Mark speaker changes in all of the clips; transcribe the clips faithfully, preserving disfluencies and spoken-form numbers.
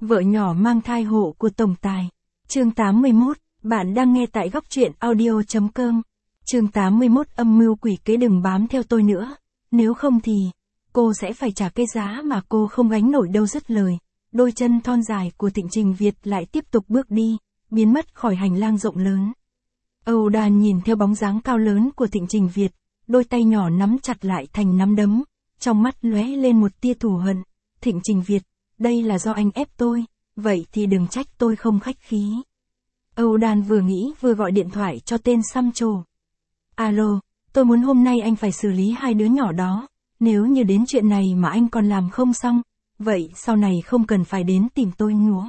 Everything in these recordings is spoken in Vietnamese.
Speaker 1: Vợ nhỏ mang thai hộ của tổng tài. Chương tám mươi mốt, bạn đang nghe tại góc truyện audio chấm com. Chương tám mươi mốt, âm mưu quỷ kế đừng bám theo tôi nữa, nếu không thì, cô sẽ phải trả cái giá mà cô không gánh nổi đâu. Dứt lời, đôi chân thon dài của Thịnh Trình Việt lại tiếp tục bước đi, biến mất khỏi hành lang rộng lớn. Âu Đàn nhìn theo bóng dáng cao lớn của Thịnh Trình Việt, đôi tay nhỏ nắm chặt lại thành nắm đấm, trong mắt lóe lên một tia thù hận. Thịnh Trình Việt, đây là do anh ép tôi, vậy thì đừng trách tôi không khách khí. Âu Đàn vừa nghĩ vừa gọi điện thoại cho tên xăm trổ. Alo, tôi muốn hôm nay anh phải xử lý hai đứa nhỏ đó, nếu như đến chuyện này mà anh còn làm không xong, vậy sau này không cần phải đến tìm tôi nữa.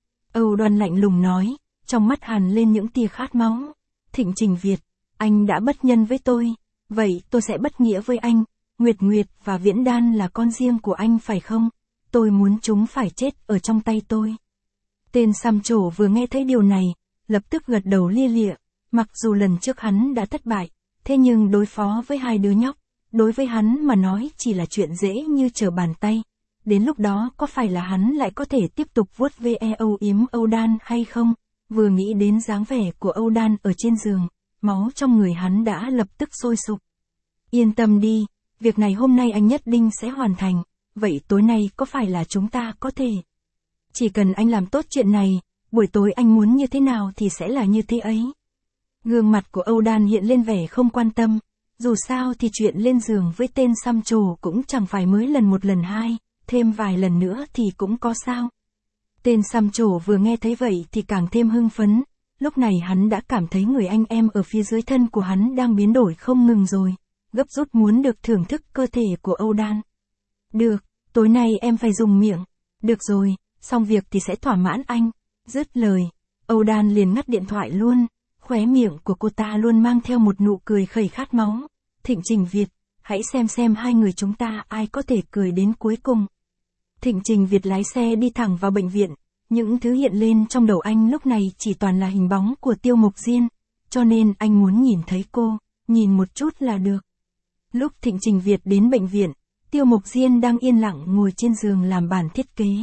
Speaker 1: Âu Đoan lạnh lùng nói, trong mắt hằn lên những tia khát máu. Thịnh Trình Việt, anh đã bất nhân với tôi, vậy tôi sẽ bất nghĩa với anh. Nguyệt Nguyệt và Viễn Đan là con riêng của anh phải không? Tôi muốn chúng phải chết ở trong tay tôi. Tên xăm trổ vừa nghe thấy điều này, lập tức gật đầu lia lịa. Mặc dù lần trước hắn đã thất bại, thế nhưng đối phó với hai đứa nhóc, đối với hắn mà nói chỉ là chuyện dễ như trở bàn tay. Đến lúc đó có phải là hắn lại có thể tiếp tục vuốt ve âu yếm Âu Đan hay không? Vừa nghĩ đến dáng vẻ của Âu Đan ở trên giường, máu trong người hắn đã lập tức sôi sục. Yên tâm đi, việc này hôm nay anh nhất định sẽ hoàn thành, vậy tối nay có phải là chúng ta có thể? Chỉ cần anh làm tốt chuyện này, buổi tối anh muốn như thế nào thì sẽ là như thế ấy. Gương mặt của Âu Đan hiện lên vẻ không quan tâm, dù sao thì chuyện lên giường với tên xăm trổ cũng chẳng phải mới lần một lần hai, thêm vài lần nữa thì cũng có sao. Tên xăm trổ vừa nghe thấy vậy thì càng thêm hưng phấn, lúc này hắn đã cảm thấy người anh em ở phía dưới thân của hắn đang biến đổi không ngừng rồi, gấp rút muốn được thưởng thức cơ thể của Âu Đan. Được, tối nay em phải dùng miệng, được rồi, xong việc thì sẽ thỏa mãn anh. Dứt lời, Âu Đan liền ngắt điện thoại luôn, khóe miệng của cô ta luôn mang theo một nụ cười khẩy khát máu. Thịnh Trình Việt, hãy xem xem hai người chúng ta ai có thể cười đến cuối cùng. Thịnh Trình Việt lái xe đi thẳng vào bệnh viện, những thứ hiện lên trong đầu anh lúc này chỉ toàn là hình bóng của Tiêu Mộc Diên, cho nên anh muốn nhìn thấy cô, nhìn một chút là được. Lúc Thịnh Trình Việt đến bệnh viện, Tiêu Mộc Diên đang yên lặng ngồi trên giường làm bản thiết kế.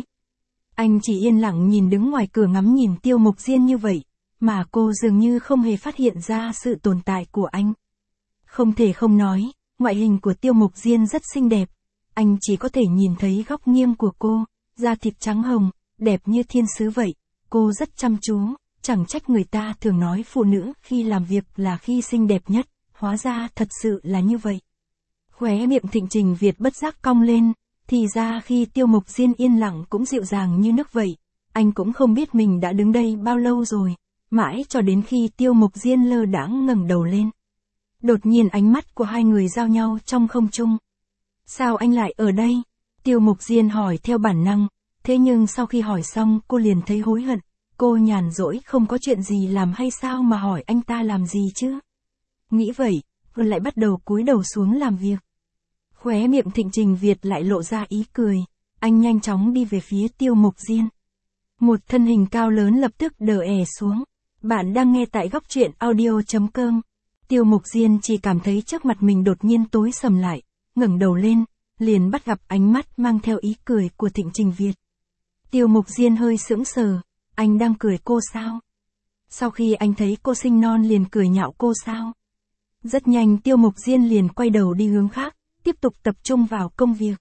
Speaker 1: Anh chỉ yên lặng nhìn đứng ngoài cửa ngắm nhìn Tiêu Mộc Diên như vậy, mà cô dường như không hề phát hiện ra sự tồn tại của anh. Không thể không nói, ngoại hình của Tiêu Mộc Diên rất xinh đẹp. Anh chỉ có thể nhìn thấy góc nghiêng của cô, da thịt trắng hồng, đẹp như thiên sứ vậy. Cô rất chăm chú, chẳng trách người ta thường nói phụ nữ khi làm việc là khi xinh đẹp nhất, hóa ra thật sự là như vậy. Khóe miệng Thịnh Trình Việt bất giác cong lên, thì ra khi Tiêu Mộc Diên yên lặng cũng dịu dàng như nước vậy. Anh cũng không biết mình đã đứng đây bao lâu rồi, mãi cho đến khi Tiêu Mộc Diên lơ đãng ngẩng đầu lên. Đột nhiên ánh mắt của hai người giao nhau trong không trung. Sao anh lại ở đây? Tiêu Mộc Diên hỏi theo bản năng, thế nhưng sau khi hỏi xong cô liền thấy hối hận. Cô nhàn rỗi không có chuyện gì làm hay sao mà hỏi anh ta làm gì chứ? Nghĩ vậy, cô lại bắt đầu cúi đầu xuống làm việc. Khóe miệng Thịnh Trình Việt lại lộ ra ý cười, anh nhanh chóng đi về phía Tiêu Mộc Diên. Một thân hình cao lớn lập tức đờ è xuống. Bạn đang nghe tại góc truyện audio chấm com. Tiêu Mộc Diên chỉ cảm thấy trước mặt mình đột nhiên tối sầm lại, ngẩng đầu lên, liền bắt gặp ánh mắt mang theo ý cười của Thịnh Trình Việt. Tiêu Mộc Diên hơi sững sờ, anh đang cười cô sao? Sau khi anh thấy cô sinh non liền cười nhạo cô sao? Rất nhanh Tiêu Mộc Diên liền quay đầu đi hướng khác, tiếp tục tập trung vào công việc.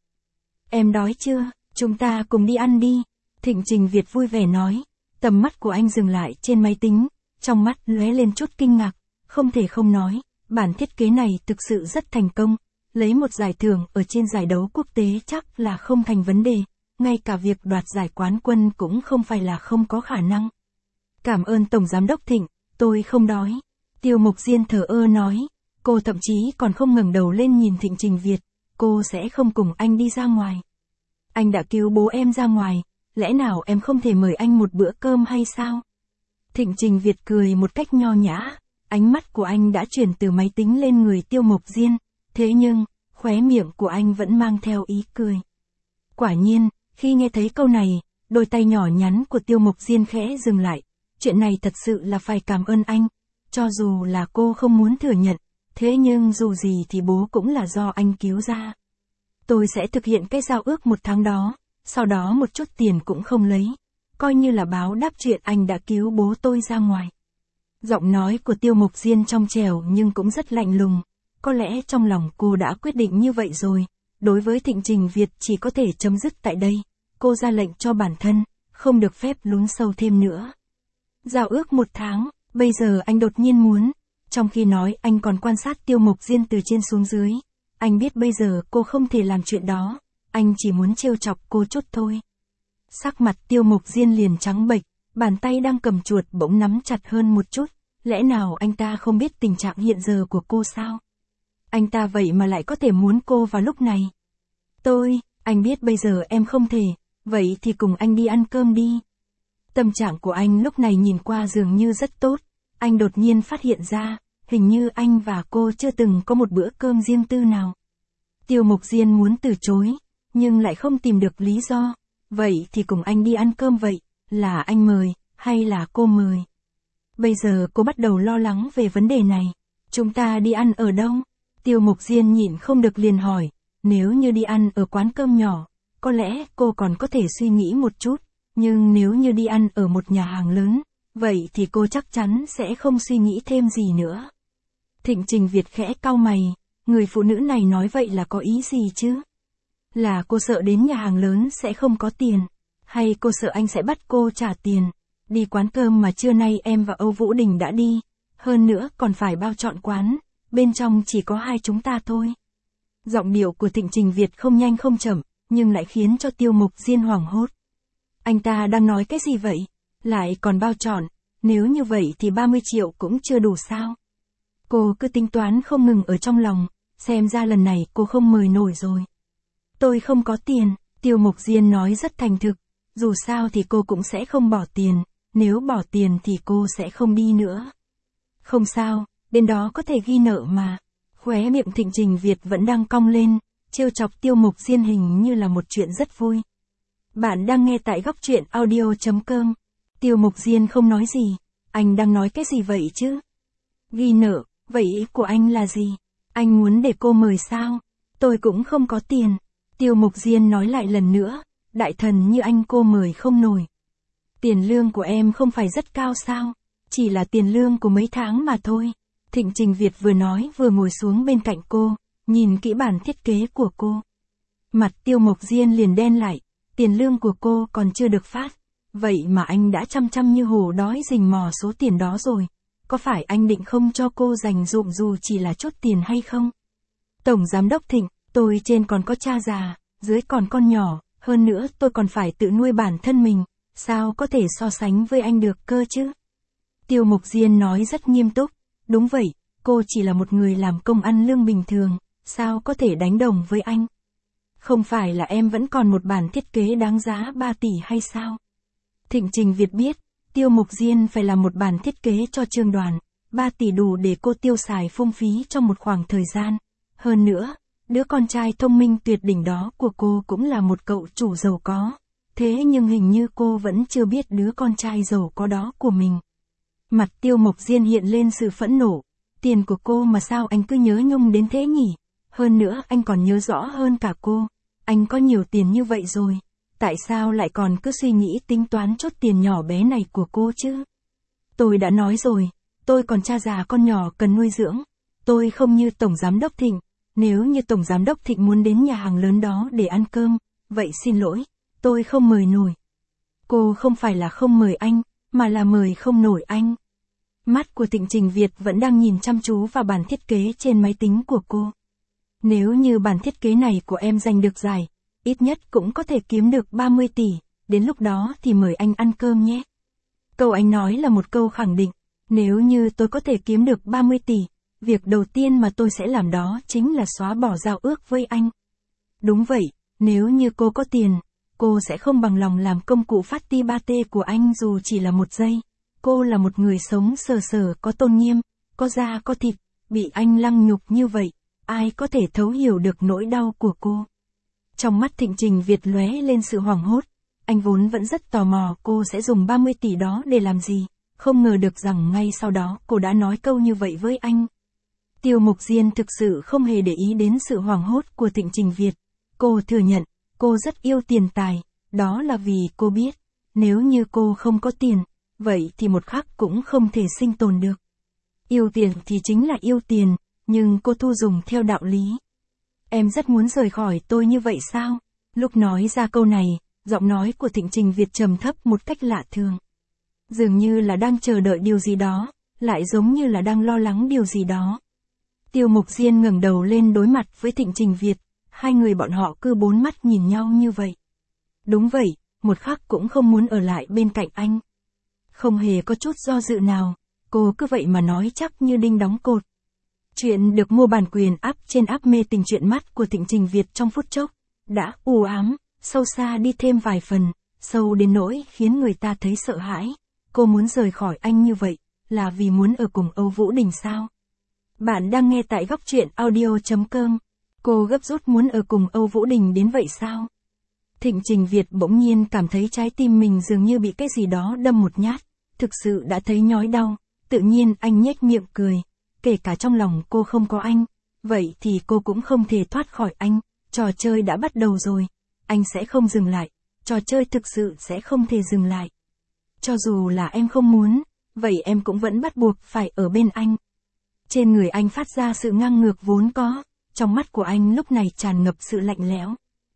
Speaker 1: Em đói chưa? Chúng ta cùng đi ăn đi. Thịnh Trình Việt vui vẻ nói, tầm mắt của anh dừng lại trên máy tính, trong mắt lóe lên chút kinh ngạc, không thể không nói, bản thiết kế này thực sự rất thành công, lấy một giải thưởng ở trên giải đấu quốc tế chắc là không thành vấn đề, ngay cả việc đoạt giải quán quân cũng không phải là không có khả năng. Cảm ơn Tổng Giám đốc Thịnh, tôi không đói. Tiêu Mộc Diên thờ ơ nói, cô thậm chí còn không ngẩng đầu lên nhìn Thịnh Trình Việt, cô sẽ không cùng anh đi ra ngoài. Anh đã cứu bố em ra ngoài, lẽ nào em không thể mời anh một bữa cơm hay sao? Thịnh Trình Việt cười một cách nho nhã, ánh mắt của anh đã chuyển từ máy tính lên người Tiêu Mộc Diên, thế nhưng, khóe miệng của anh vẫn mang theo ý cười. Quả nhiên, khi nghe thấy câu này, đôi tay nhỏ nhắn của Tiêu Mộc Diên khẽ dừng lại, chuyện này thật sự là phải cảm ơn anh, cho dù là cô không muốn thừa nhận, thế nhưng dù gì thì bố cũng là do anh cứu ra. Tôi sẽ thực hiện cái giao ước một tháng đó, sau đó một chút tiền cũng không lấy. coi như là báo đáp chuyện anh đã cứu bố tôi ra ngoài. Giọng nói của Tiêu Mộc Diên trong trẻo nhưng cũng rất lạnh lùng. Có lẽ trong lòng cô đã quyết định như vậy rồi. Đối với Thịnh Trình Việt chỉ có thể chấm dứt tại đây. Cô ra lệnh cho bản thân, không được phép lún sâu thêm nữa. Giao ước một tháng, bây giờ anh đột nhiên muốn. Trong khi nói anh còn quan sát Tiêu Mộc Diên từ trên xuống dưới. Anh biết bây giờ cô không thể làm chuyện đó. Anh chỉ muốn trêu chọc cô chút thôi. Sắc mặt Tiêu Mộc Diên liền trắng bệch, bàn tay đang cầm chuột bỗng nắm chặt hơn một chút. Lẽ nào anh ta không biết tình trạng hiện giờ của cô sao? Anh ta vậy mà lại có thể muốn cô vào lúc này. Tôi, anh biết bây giờ em không thể, vậy thì cùng anh đi ăn cơm đi. Tâm trạng của anh lúc này nhìn qua dường như rất tốt. Anh đột nhiên phát hiện ra, hình như anh và cô chưa từng có một bữa cơm riêng tư nào. Tiêu Mộc Diên muốn từ chối, nhưng lại không tìm được lý do. Vậy thì cùng anh đi ăn cơm vậy, là anh mời, hay là cô mời? Bây giờ cô bắt đầu lo lắng về vấn đề này. Chúng ta đi ăn ở đâu? Tiêu Mộc Diên nhịn không được liền hỏi. Nếu như đi ăn ở quán cơm nhỏ, có lẽ cô còn có thể suy nghĩ một chút. Nhưng nếu như đi ăn ở một nhà hàng lớn, vậy thì cô chắc chắn sẽ không suy nghĩ thêm gì nữa. Thịnh Trình Việt khẽ cau mày. Người phụ nữ này nói vậy là có ý gì chứ? Là cô sợ đến nhà hàng lớn sẽ không có tiền? Hay cô sợ anh sẽ bắt cô trả tiền? Đi quán cơm mà trưa nay em và Âu Vũ Đình đã đi. Hơn nữa còn phải bao trọn quán. Bên trong chỉ có hai chúng ta thôi. Giọng điệu của Thịnh Trình Việt không nhanh không chậm, nhưng lại khiến cho Tiêu Mộc Diên hoảng hốt. Anh ta đang nói cái gì vậy? Lại còn bao trọn. Nếu như vậy thì ba mươi triệu cũng chưa đủ sao? Cô cứ tính toán không ngừng ở trong lòng. Xem ra lần này cô không mời nổi rồi. Tôi không có tiền. Tiêu Mộc Diên nói rất thành thực. Dù sao thì cô cũng sẽ không bỏ tiền. Nếu bỏ tiền thì cô sẽ không đi nữa. Không sao, bên đó có thể ghi nợ mà. Khóe miệng Thịnh Trình Việt vẫn đang cong lên. Trêu chọc Tiêu Mộc Diên hình như là một chuyện rất vui. Bạn đang nghe tại góc truyện audio chấm com. Tiêu Mộc Diên không nói gì. Anh đang nói cái gì vậy chứ? Ghi nợ, vậy ý của anh là gì? Anh muốn để cô mời sao? Tôi cũng không có tiền. Tiêu Mộc Diên nói lại lần nữa. Đại thần như anh cô mời không nổi. Tiền lương của em không phải rất cao sao? Chỉ là tiền lương của mấy tháng mà thôi. Thịnh Trình Việt vừa nói vừa ngồi xuống bên cạnh cô, nhìn kỹ bản thiết kế của cô. Mặt Tiêu Mộc Diên liền đen lại. Tiền lương của cô còn chưa được phát. Vậy mà anh đã chăm chăm như hổ đói rình mò số tiền đó rồi. Có phải anh định không cho cô dành dụm dù chỉ là chút tiền hay không? Tổng Giám đốc Thịnh, tôi trên còn có cha già, dưới còn con nhỏ, hơn nữa tôi còn phải tự nuôi bản thân mình, sao có thể so sánh với anh được cơ chứ? Tiêu Mộc Diên nói rất nghiêm túc, đúng vậy, cô chỉ là một người làm công ăn lương bình thường, sao có thể đánh đồng với anh? Không phải là em vẫn còn một bản thiết kế đáng giá ba tỷ hay sao? Thịnh Trình Việt biết, Tiêu Mộc Diên phải làm một bản thiết kế cho Trương Đoàn, ba tỷ đủ để cô tiêu xài phung phí trong một khoảng thời gian. Hơn nữa, đứa con trai thông minh tuyệt đỉnh đó của cô cũng là một cậu chủ giàu có. Thế nhưng hình như cô vẫn chưa biết đứa con trai giàu có đó của mình. Mặt Tiêu Mộc Diên hiện lên sự phẫn nộ. Tiền của cô mà sao anh cứ nhớ nhung đến thế nhỉ? Hơn nữa anh còn nhớ rõ hơn cả cô. Anh có nhiều tiền như vậy rồi. Tại sao lại còn cứ suy nghĩ tính toán chốt tiền nhỏ bé này của cô chứ? Tôi đã nói rồi, tôi còn cha già con nhỏ cần nuôi dưỡng. Tôi không như Tổng Giám đốc Thịnh. Nếu như Tổng Giám đốc Thịnh muốn đến nhà hàng lớn đó để ăn cơm, vậy xin lỗi, tôi không mời nổi. Cô không phải là không mời anh, mà là mời không nổi anh. Mắt của Thịnh Trình Việt vẫn đang nhìn chăm chú vào bản thiết kế trên máy tính của cô. Nếu như bản thiết kế này của em giành được giải, ít nhất cũng có thể kiếm được ba mươi tỷ, đến lúc đó thì mời anh ăn cơm nhé. Câu anh nói là một câu khẳng định, nếu như tôi có thể kiếm được ba mươi tỷ, việc đầu tiên mà tôi sẽ làm đó chính là xóa bỏ giao ước với anh. Đúng vậy, nếu như cô có tiền, cô sẽ không bằng lòng làm công cụ phát ti ba tê của anh dù chỉ là một giây. Cô là một người sống sờ sờ có tôn nghiêm, có da có thịt, bị anh lăng nhục như vậy, ai có thể thấu hiểu được nỗi đau của cô. Trong mắt Thịnh Trình Việt lóe lên sự hoảng hốt, anh vốn vẫn rất tò mò cô sẽ dùng ba mươi tỷ đó để làm gì, không ngờ được rằng ngay sau đó cô đã nói câu như vậy với anh. Tiêu Mộc Diên thực sự không hề để ý đến sự hoảng hốt của Thịnh Trình Việt. Cô thừa nhận, cô rất yêu tiền tài, đó là vì cô biết, Nếu như cô không có tiền, vậy thì một khắc cũng không thể sinh tồn được. Yêu tiền thì chính là yêu tiền, nhưng cô thu dùng theo đạo lý. Em rất muốn rời khỏi tôi như vậy sao? Lúc nói ra câu này, giọng nói của Thịnh Trình Việt trầm thấp một cách lạ thường. Dường như là đang chờ đợi điều gì đó, lại giống như là đang lo lắng điều gì đó. Tiêu Mục Diên ngẩng đầu lên đối mặt với Thịnh Trình Việt, hai người bọn họ cứ bốn mắt nhìn nhau như vậy. Đúng vậy, một khắc cũng không muốn ở lại bên cạnh anh. Không hề có chút do dự nào, cô cứ vậy mà nói chắc như đinh đóng cột. Chuyện được mua bản quyền app trên app mê tình truyện mắt của Thịnh Trình Việt trong phút chốc, đã u ám, sâu xa đi thêm vài phần, sâu đến nỗi khiến người ta thấy sợ hãi. Cô muốn rời khỏi anh như vậy, là vì muốn ở cùng Âu Vũ Đình sao? Bạn đang nghe tại góc truyện audio.com. Cô gấp rút muốn ở cùng Âu Vũ Đình đến vậy sao? Thịnh Trình Việt bỗng nhiên cảm thấy trái tim mình dường như bị cái gì đó đâm một nhát, thực sự đã thấy nhói đau, tự nhiên anh nhếch miệng cười, kể cả trong lòng cô không có anh, vậy thì cô cũng không thể thoát khỏi anh, trò chơi đã bắt đầu rồi, anh sẽ không dừng lại, trò chơi thực sự sẽ không thể dừng lại. Cho dù là em không muốn, vậy em cũng vẫn bắt buộc phải ở bên anh. Trên người anh phát ra sự ngang ngược vốn có, trong mắt của anh lúc này tràn ngập sự lạnh lẽo.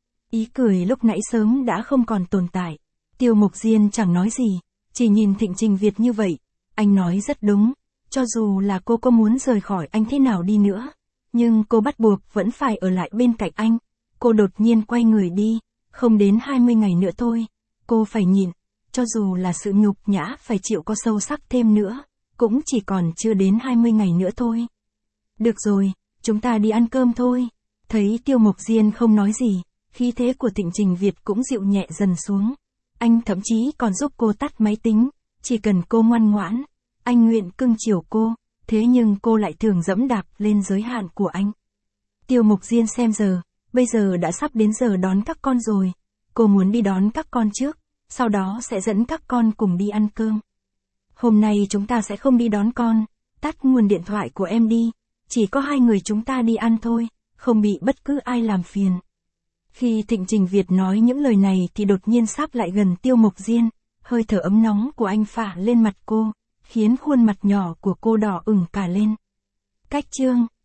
Speaker 1: Ý cười lúc nãy sớm đã không còn tồn tại. Tiêu Mục Diên chẳng nói gì, chỉ nhìn Thịnh Trình Việt như vậy. Anh nói rất đúng, cho dù là cô có muốn rời khỏi anh thế nào đi nữa, nhưng cô bắt buộc vẫn phải ở lại bên cạnh anh. Cô đột nhiên quay người đi, không đến hai mươi ngày nữa thôi, cô phải nhịn, cho dù là sự nhục nhã phải chịu có sâu sắc thêm nữa, cũng chỉ còn chưa đến hai mươi ngày nữa thôi. Được rồi, chúng ta đi ăn cơm thôi. Thấy Tiêu Mục Diên không nói gì, khí thế của Thịnh Trình Việt cũng dịu nhẹ dần xuống. Anh thậm chí còn giúp cô tắt máy tính, chỉ cần cô ngoan ngoãn, anh nguyện cưng chiều cô, thế nhưng cô lại thường dẫm đạp lên giới hạn của anh. Tiêu Mục Diên xem giờ, bây giờ đã sắp đến giờ đón các con rồi, cô muốn đi đón các con trước, sau đó sẽ dẫn các con cùng đi ăn cơm. Hôm nay chúng ta sẽ không đi đón con, tắt nguồn điện thoại của em đi, chỉ có hai người chúng ta đi ăn thôi, không bị bất cứ ai làm phiền. Khi Thịnh Trình Việt nói những lời này thì đột nhiên sáp lại gần Tiêu Mục Diên, hơi thở ấm nóng của anh phả lên mặt cô, khiến khuôn mặt nhỏ của cô đỏ ửng cả lên. Cách chương